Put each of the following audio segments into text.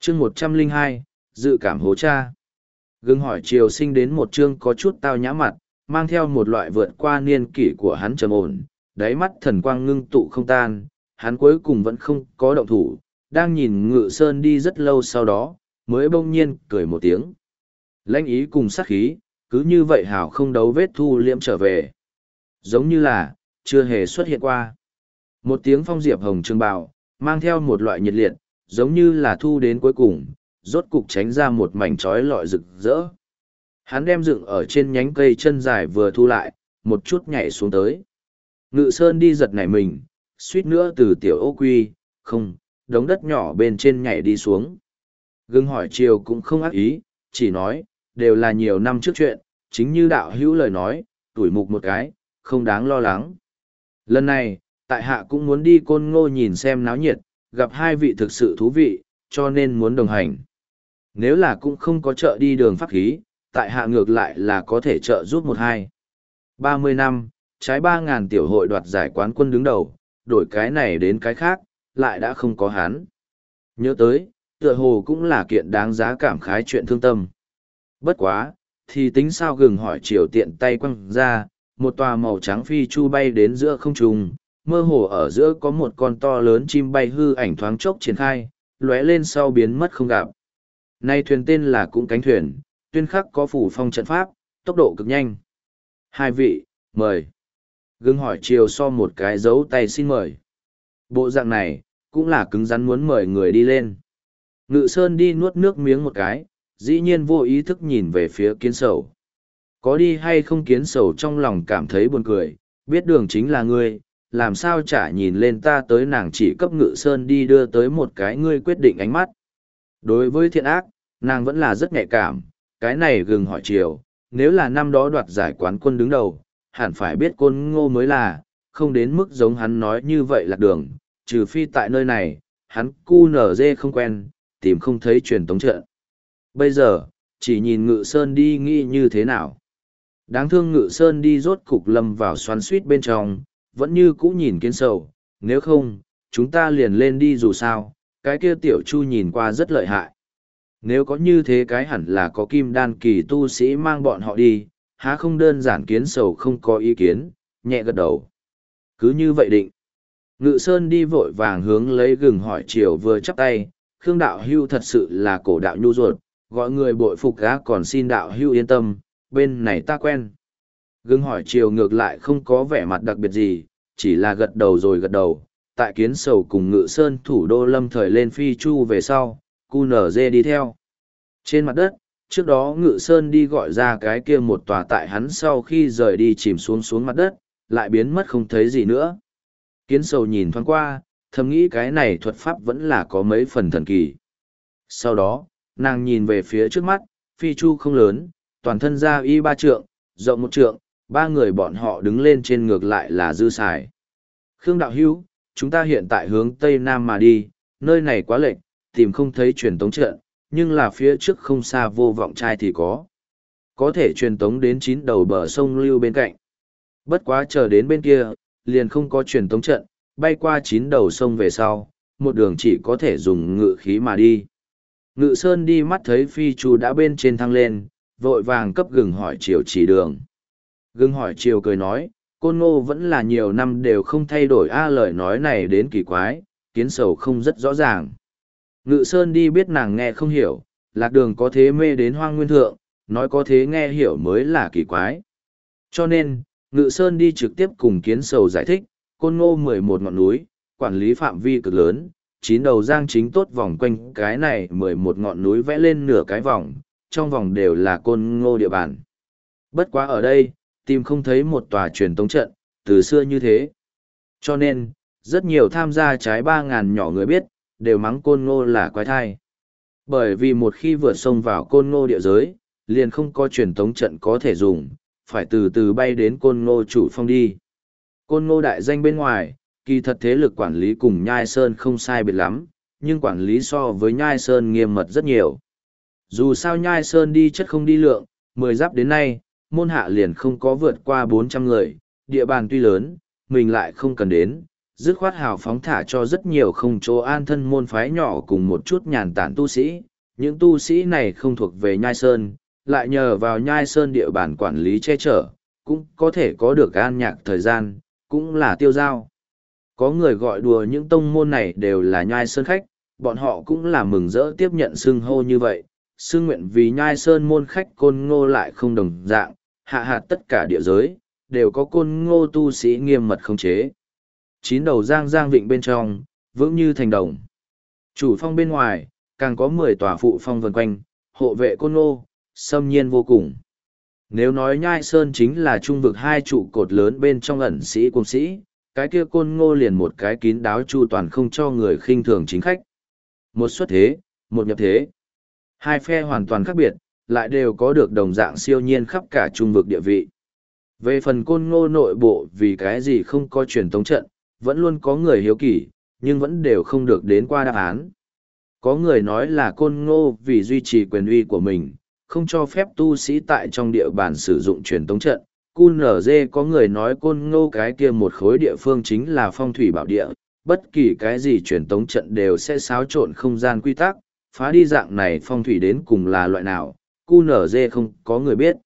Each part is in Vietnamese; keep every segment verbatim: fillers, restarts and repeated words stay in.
chương một trăm linh hai dự cảm hố cha. Gương hỏi triều sinh đến một chương có chút tao nhã mặt, mang theo một loại vượt qua niên kỷ của hắn trầm ổn, đáy mắt thần quang ngưng tụ không tan, hắn cuối cùng vẫn không có động thủ, đang nhìn Ngự Sơn đi rất lâu sau đó, mới bỗng nhiên cười một tiếng. Lãnh ý cùng sát khí, cứ như vậy hảo không đấu vết thu liễm trở về. Giống như là, chưa hề xuất hiện qua. Một tiếng phong diệp hồng trường bào, mang theo một loại nhiệt liệt, giống như là thu đến cuối cùng, rốt cục tránh ra một mảnh trói lọi rực rỡ. Hắn đem dựng ở trên nhánh cây chân dài vừa thu lại, một chút nhảy xuống tới. Ngự Sơn đi giật nảy mình, suýt nữa từ tiểu ô quy, không, đống đất nhỏ bên trên nhảy đi xuống. Gương hỏi chiều cũng không ác ý, chỉ nói, đều là nhiều năm trước chuyện, chính như đạo hữu lời nói, tuổi mục một cái, không đáng lo lắng. Lần này, tại hạ cũng muốn đi Côn Ngô nhìn xem náo nhiệt, gặp hai vị thực sự thú vị, cho nên muốn đồng hành. Nếu là cũng không có trợ đi đường pháp khí, tại hạ ngược lại là có thể trợ giúp một hai. Ba mươi năm, trái ba ngàn tiểu hội đoạt giải quán quân đứng đầu, đổi cái này đến cái khác, lại đã không có hắn. Nhớ tới, tựa hồ cũng là kiện đáng giá cảm khái chuyện thương tâm. Bất quá, thì tính sao gừng hỏi chiều tiện tay quăng ra, một tòa màu trắng phi chu bay đến giữa không trung, mơ hồ ở giữa có một con to lớn chim bay hư ảnh thoáng chốc triển khai, lóe lên sau biến mất không gặp. Nay thuyền tên là cũng cánh thuyền, tuyên khắc có phủ phong trận pháp, tốc độ cực nhanh. Hai vị, mời. Gừng hỏi chiều so một cái dấu tay xin mời. Bộ dạng này, cũng là cứng rắn muốn mời người đi lên. Ngự Sơn đi nuốt nước miếng một cái, dĩ nhiên vô ý thức nhìn về phía kiến sầu. Có đi hay không kiến sầu trong lòng cảm thấy buồn cười, biết đường chính là ngươi, làm sao chả nhìn lên ta tới nàng chỉ cấp Ngự Sơn đi đưa tới một cái ngươi quyết định ánh mắt. Đối với thiện ác, nàng vẫn là rất nhạy cảm, cái này gừng hỏi chiều, nếu là năm đó đoạt giải quán quân đứng đầu, hẳn phải biết Côn Ngô mới là, không đến mức giống hắn nói như vậy lạc đường, trừ phi tại nơi này, hắn cu nở dê không quen, tìm không thấy truyền tống trận. Bây giờ, chỉ nhìn Ngự Sơn đi nghĩ như thế nào. Đáng thương Ngự Sơn đi rốt cục lâm vào xoắn suýt bên trong, vẫn như cũ nhìn kiến sầu, nếu không, chúng ta liền lên đi dù sao, cái kia tiểu chu nhìn qua rất lợi hại. Nếu có như thế cái hẳn là có kim đan kỳ tu sĩ mang bọn họ đi, há không đơn giản kiến sầu không có ý kiến, nhẹ gật đầu. Cứ như vậy định. Ngự Sơn đi vội vàng hướng lấy gừng hỏi chiều vừa chắp tay, Khương đạo hưu thật sự là cổ đạo nhu ruột, gọi người bội phục gã còn xin đạo hưu yên tâm, bên này ta quen. Gừng hỏi chiều ngược lại không có vẻ mặt đặc biệt gì, chỉ là gật đầu rồi gật đầu, tại kiến sầu cùng Ngự Sơn thủ đô lâm thời lên phi chu về sau, cu nở dê đi theo. Trên mặt đất, trước đó Ngự Sơn đi gọi ra cái kia một tòa tại hắn sau khi rời đi chìm xuống xuống mặt đất, lại biến mất không thấy gì nữa. Kiến sầu nhìn thoáng qua, thầm nghĩ cái này thuật pháp vẫn là có mấy phần thần kỳ. Sau đó, nàng nhìn về phía trước mắt, phi chu không lớn, toàn thân ra y ba trượng, rộng một trượng, ba người bọn họ đứng lên trên ngược lại là dư xài. Khương đạo hữu, chúng ta hiện tại hướng tây nam mà đi, nơi này quá lệch, tìm không thấy truyền tống trận, nhưng là phía trước không xa vô vọng trai thì có. Có thể truyền tống đến chín đầu bờ sông lưu bên cạnh. Bất quá chờ đến bên kia, liền không có truyền tống trận, bay qua chín đầu sông về sau, một đường chỉ có thể dùng ngự khí mà đi. Ngự Sơn đi mắt thấy phi chu đã bên trên thăng lên, vội vàng cấp gừng hỏi chiều chỉ đường. Gừng hỏi chiều cười nói, Côn Ngô vẫn là nhiều năm đều không thay đổi a lời nói này đến kỳ quái, kiến sầu không rất rõ ràng. Ngự Sơn đi biết nàng nghe không hiểu, lạc đường có thế mê đến hoang nguyên thượng, nói có thế nghe hiểu mới là kỳ quái. Cho nên, Ngự Sơn đi trực tiếp cùng kiến sầu giải thích, Côn Ngô mười một ngọn núi, quản lý phạm vi cực lớn, chín đầu giang chính tốt vòng quanh cái này mười một ngọn núi vẽ lên nửa cái vòng, trong vòng đều là Côn Ngô địa bàn. Bất quá ở đây, tìm không thấy một tòa truyền tống trận, từ xưa như thế. Cho nên, rất nhiều tham gia trái ba ngàn nhỏ người biết, đều mắng Côn Ngô là quái thai. Bởi vì một khi vượt sông vào Côn Ngô địa giới, liền không có truyền tống trận có thể dùng, phải từ từ bay đến Côn Ngô chủ phong đi. Côn Ngô đại danh bên ngoài, kỳ thật thế lực quản lý cùng Nhai Sơn không sai biệt lắm, nhưng quản lý so với Nhai Sơn nghiêm mật rất nhiều. Dù sao Nhai Sơn đi chất không đi lượng, mười giáp đến nay, môn hạ liền không có vượt qua bốn trăm người, địa bàn tuy lớn, mình lại không cần đến, dứt khoát hào phóng thả cho rất nhiều không chỗ an thân môn phái nhỏ cùng một chút nhàn tản tu sĩ. Những tu sĩ này không thuộc về Nhai Sơn, lại nhờ vào Nhai Sơn địa bàn quản lý che chở, cũng có thể có được an nhạc thời gian, cũng là tiêu dao. Có người gọi đùa những tông môn này đều là Nhai Sơn khách, bọn họ cũng là mừng rỡ tiếp nhận xưng hô như vậy. Xưng nguyện vì Nhai Sơn môn khách Côn Ngô lại không đồng dạng, hạ hạt tất cả địa giới, đều có Côn Ngô tu sĩ nghiêm mật khống chế. Chín đầu giang giang vịnh bên trong, vững như thành đồng. Chủ phong bên ngoài, càng có mười tòa phụ phong vần quanh, hộ vệ Côn Ngô, xâm nhiên vô cùng. Nếu nói Nhai Sơn chính là trung vực hai trụ cột lớn bên trong ẩn sĩ cung sĩ, cái kia Côn Ngô liền một cái kín đáo chu toàn không cho người khinh thường chính khách. Một xuất thế, một nhập thế. Hai phe hoàn toàn khác biệt, lại đều có được đồng dạng siêu nhiên khắp cả trung vực địa vị. Về phần Côn Ngô nội bộ vì cái gì không có truyền tống trận, vẫn luôn có người hiếu kỳ, nhưng vẫn đều không được đến qua đáp án. Có người nói là Côn Ngô vì duy trì quyền uy của mình, không cho phép tu sĩ tại trong địa bàn sử dụng truyền tống trận. quy en giê có người nói Côn Ngô cái kia một khối địa phương chính là phong thủy bảo địa, bất kỳ cái gì truyền tống trận đều sẽ xáo trộn không gian quy tắc, phá đi dạng này phong thủy đến cùng là loại nào, quy en giê không có người biết.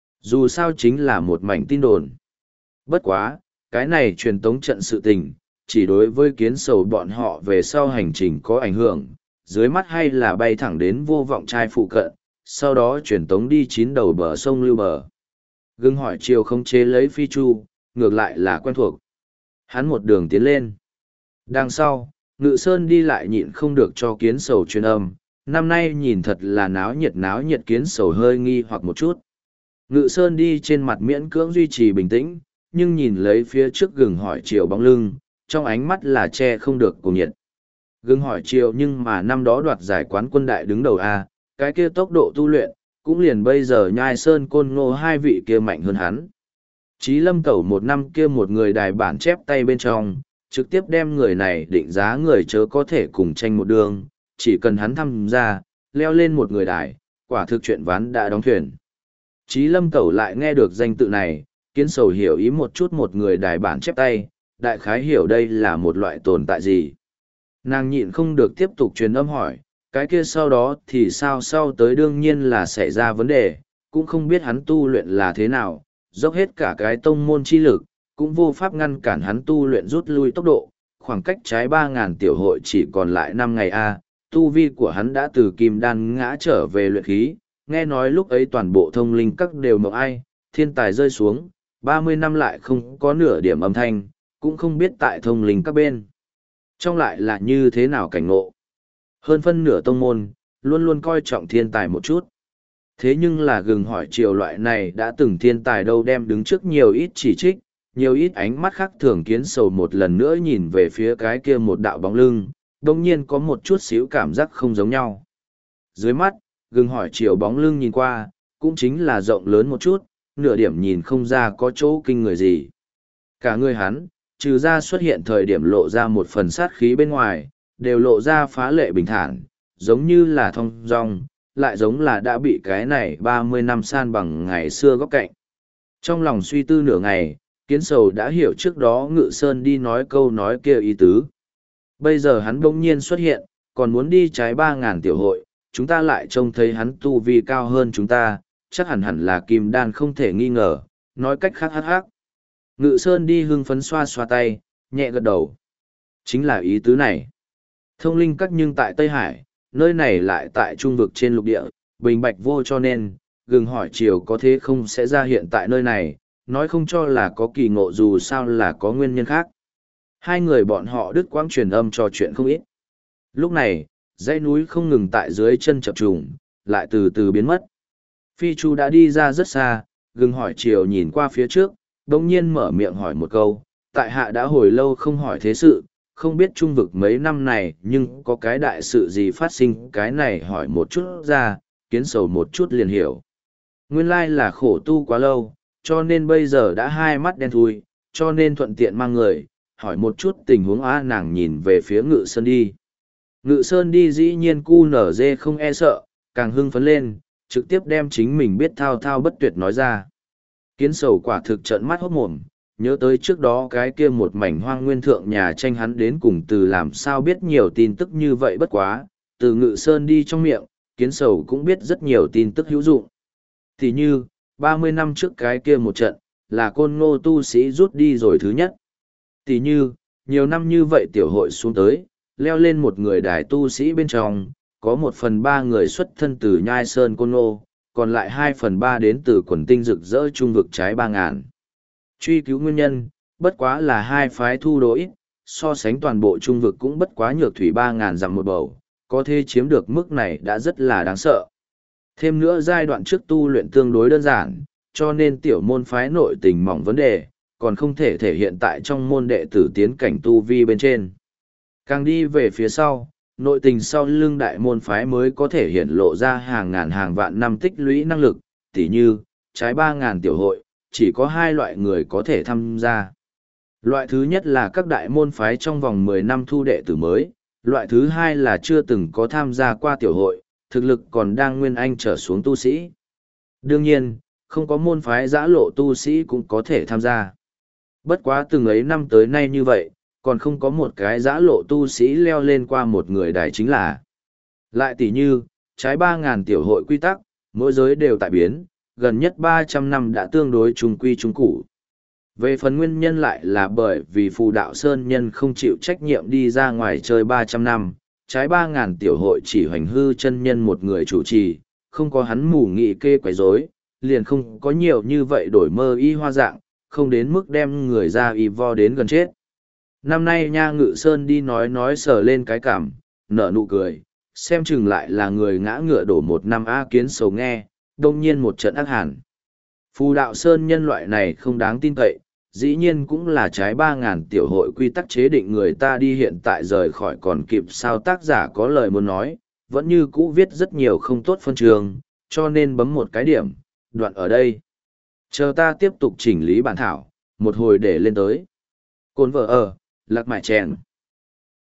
Dù sao chính là một mảnh tin đồn. Bất quá, cái này truyền tống trận sự tình, chỉ đối với kiến sầu bọn họ về sau hành trình có ảnh hưởng, dưới mắt hay là bay thẳng đến vô vọng trai phụ cận, sau đó truyền tống đi chín đầu bờ sông lưu bờ. Gương hỏi chiều không chế lấy phi chu, ngược lại là quen thuộc. Hắn một đường tiến lên. Đằng sau, Ngự Sơn đi lại nhịn không được cho kiến sầu truyền âm, năm nay nhìn thật là náo nhiệt náo nhiệt. Kiến sầu hơi nghi hoặc một chút. Ngự Sơn đi trên mặt miễn cưỡng duy trì bình tĩnh, nhưng nhìn lấy phía trước gừng hỏi chiều bóng lưng, trong ánh mắt là che không được cuồng nhiệt. Gừng hỏi chiều nhưng mà năm đó đoạt giải quán quân đại đứng đầu A, cái kia tốc độ tu luyện, cũng liền bây giờ Nhai Sơn Côn Ngô hai vị kia mạnh hơn hắn. Chí Lâm Tẩu một năm kia một người đài bản chép tay bên trong, trực tiếp đem người này định giá người chớ có thể cùng tranh một đường, chỉ cần hắn tham gia, leo lên một người đài, quả thực chuyện ván đã đóng thuyền. Chí Lâm Tẩu lại nghe được danh tự này, kiến sầu hiểu ý một chút một người đài bản chép tay, đại khái hiểu đây là một loại tồn tại gì. Nàng nhịn không được tiếp tục truyền âm hỏi, cái kia sau đó thì sao sau tới đương nhiên là xảy ra vấn đề, cũng không biết hắn tu luyện là thế nào, dốc hết cả cái tông môn chi lực, cũng vô pháp ngăn cản hắn tu luyện rút lui tốc độ, khoảng cách trái ba ngàn tiểu hội chỉ còn lại năm ngày a, tu vi của hắn đã từ kim đan ngã trở về luyện khí, nghe nói lúc ấy toàn bộ thông linh các đều mộng ai, thiên tài rơi xuống, ba mươi năm lại không có nửa điểm âm thanh, cũng không biết tại thông linh các bên. Trong lại là như thế nào cảnh ngộ. Hơn phân nửa tông môn, luôn luôn coi trọng thiên tài một chút. Thế nhưng là gừng hỏi chiều loại này đã từng thiên tài đâu đem đứng trước nhiều ít chỉ trích, nhiều ít ánh mắt khác thường. Kiến sầu một lần nữa nhìn về phía cái kia một đạo bóng lưng, đồng nhiên có một chút xíu cảm giác không giống nhau. Dưới mắt, gừng hỏi chiều bóng lưng nhìn qua, cũng chính là rộng lớn một chút, nửa điểm nhìn không ra có chỗ kinh người gì. Cả người hắn, trừ ra xuất hiện thời điểm lộ ra một phần sát khí bên ngoài, đều lộ ra phá lệ bình thản, giống như là thong dong, lại giống là đã bị cái này ba mươi năm san bằng ngày xưa góc cạnh. Trong lòng suy tư nửa ngày, kiến sầu đã hiểu trước đó Ngự Sơn đi nói câu nói kia ý tứ. Bây giờ hắn bỗng nhiên xuất hiện, còn muốn đi trái ba ngàn tiểu hội, chúng ta lại trông thấy hắn tu vi cao hơn chúng ta, chắc hẳn hẳn là kim đan không thể nghi ngờ, nói cách khác hắc hắc. Ngự Sơn đi hưng phấn xoa xoa tay, nhẹ gật đầu. Chính là ý tứ này. Thông linh các nhưng tại Tây Hải, nơi này lại tại trung vực trên lục địa, bình bạch vô cho nên, gừng hỏi chiều có thế không sẽ ra hiện tại nơi này, nói không cho là có kỳ ngộ dù sao là có nguyên nhân khác. Hai người bọn họ đứt quãng truyền âm trò chuyện không ít. Lúc này, dãy núi không ngừng tại dưới chân chập trùng, lại từ từ biến mất. Phi Chu đã đi ra rất xa, gừng hỏi chiều nhìn qua phía trước, đồng nhiên mở miệng hỏi một câu, tại hạ đã hồi lâu không hỏi thế sự, không biết trung vực mấy năm này nhưng có cái đại sự gì phát sinh, cái này hỏi một chút ra, kiến sầu một chút liền hiểu. Nguyên lai là khổ tu quá lâu, cho nên bây giờ đã hai mắt đen thui, cho nên thuận tiện mang người, hỏi một chút tình huống á. Nàng nhìn về phía Ngự Sơn đi. Ngự Sơn đi dĩ nhiên cu nở dê không e sợ, càng hưng phấn lên, trực tiếp đem chính mình biết thao thao bất tuyệt nói ra. Kiến sầu quả thực trợn mắt hốt mồm, nhớ tới trước đó cái kia một mảnh hoang nguyên thượng nhà tranh hắn đến cùng từ làm sao biết nhiều tin tức như vậy bất quá, từ Ngự Sơn đi trong miệng, Kiến Sầu cũng biết rất nhiều tin tức hữu dụng. Thì như, ba mươi năm trước cái kia một trận, là Côn Ngô tu sĩ rút đi rồi thứ nhất. Thì như, nhiều năm như vậy tiểu hội xuống tới, leo lên một người đài tu sĩ bên trong, có một phần ba người xuất thân từ Nhai Sơn Côn Ngô, còn lại hai phần ba đến từ quần tinh rực rỡ trung vực trái ba ngàn. Truy cứu nguyên nhân, bất quá là hai phái thu đồ ít, so sánh toàn bộ trung vực cũng bất quá nhược thủy ba ngàn dặm một bầu, có thể chiếm được mức này đã rất là đáng sợ. Thêm nữa giai đoạn trước tu luyện tương đối đơn giản, cho nên tiểu môn phái nội tình mỏng vấn đề, còn không thể thể hiện tại trong môn đệ tử tiến cảnh tu vi bên trên. Càng đi về phía sau, nội tình sau lưng đại môn phái mới có thể hiện lộ ra hàng ngàn hàng vạn năm tích lũy năng lực, tỉ như, trái ba ngàn tiểu hội, chỉ có hai loại người có thể tham gia. Loại thứ nhất là các đại môn phái trong vòng mười năm thu đệ tử mới, loại thứ hai là chưa từng có tham gia qua tiểu hội, thực lực còn đang nguyên anh trở xuống tu sĩ. Đương nhiên, không có môn phái giã lộ tu sĩ cũng có thể tham gia. Bất quá từng ấy năm tới nay như vậy, còn không có một cái giã lộ tu sĩ leo lên qua một người đài chính là. Lại tỷ như, trái ba ngàn tiểu hội quy tắc, mỗi giới đều tại biến, gần nhất ba trăm năm đã tương đối trung quy trung củ. Về phần nguyên nhân lại là bởi vì phù đạo sơn nhân không chịu trách nhiệm đi ra ngoài chơi ba trăm năm, trái ba ngàn tiểu hội chỉ hoành hư chân nhân một người chủ trì, không có hắn mù nghị kê quấy rối, liền không có nhiều như vậy đổi mơ y hoa dạng, không đến mức đem người ra y vo đến gần chết. Năm nay nha Ngự Sơn đi nói nói sờ lên cái cảm, nở nụ cười, xem chừng lại là người ngã ngựa đổ một năm A Kiến Sầu nghe, đông nhiên một trận ác hẳn. Phù đạo sơn nhân loại này không đáng tin cậy, dĩ nhiên cũng là trái ba ngàn tiểu hội quy tắc chế định người ta đi hiện tại rời khỏi còn kịp sao tác giả có lời muốn nói, vẫn như cũ viết rất nhiều không tốt phân trường, cho nên bấm một cái điểm, đoạn ở đây. Chờ ta tiếp tục chỉnh lý bản thảo, một hồi để lên tới. Cồn vợ ở, lạc mại chèn.